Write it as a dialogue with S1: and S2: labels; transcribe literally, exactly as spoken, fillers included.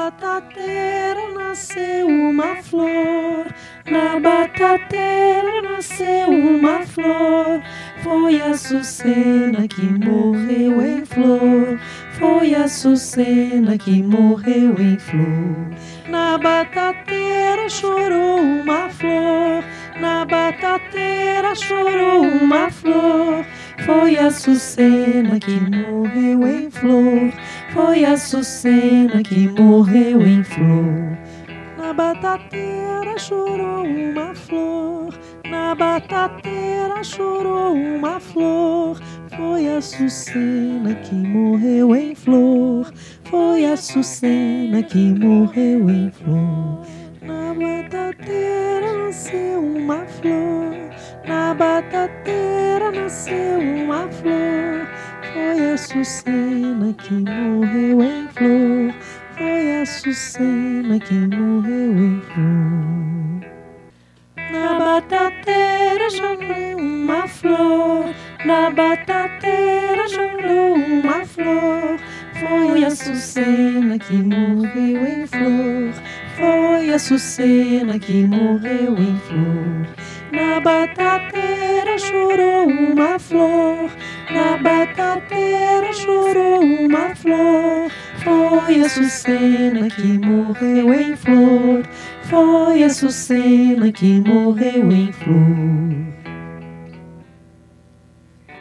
S1: batateira nasceu uma flor, na batateira nasceu uma flor. Foi a Açucena que morreu em flor, foi a Açucena que morreu em flor. Na batateira chorou uma flor, na batateira chorou uma flor. Foi a Açucena que morreu em flor, foi a Açucena que morreu em flor. Na batateira chorou uma flor, na batateira chorou uma flor. Foi a Açucena que morreu em flor, foi a Açucena que morreu em flor. Na batateira nasceu uma flor, na batateira nasceu uma flor. Foi a Açucena que morreu em flor, foi a Açucena que morreu em flor. Na batateira chorou uma flor, na batateira chorou uma flor. Foi a Açucena que morreu em flor, foi a Açucena que morreu em flor. Na batateira chorou uma flor, na batateira chorou uma flor. Foi a Açucena que morreu em flor, foi a Açucena que morreu em flor.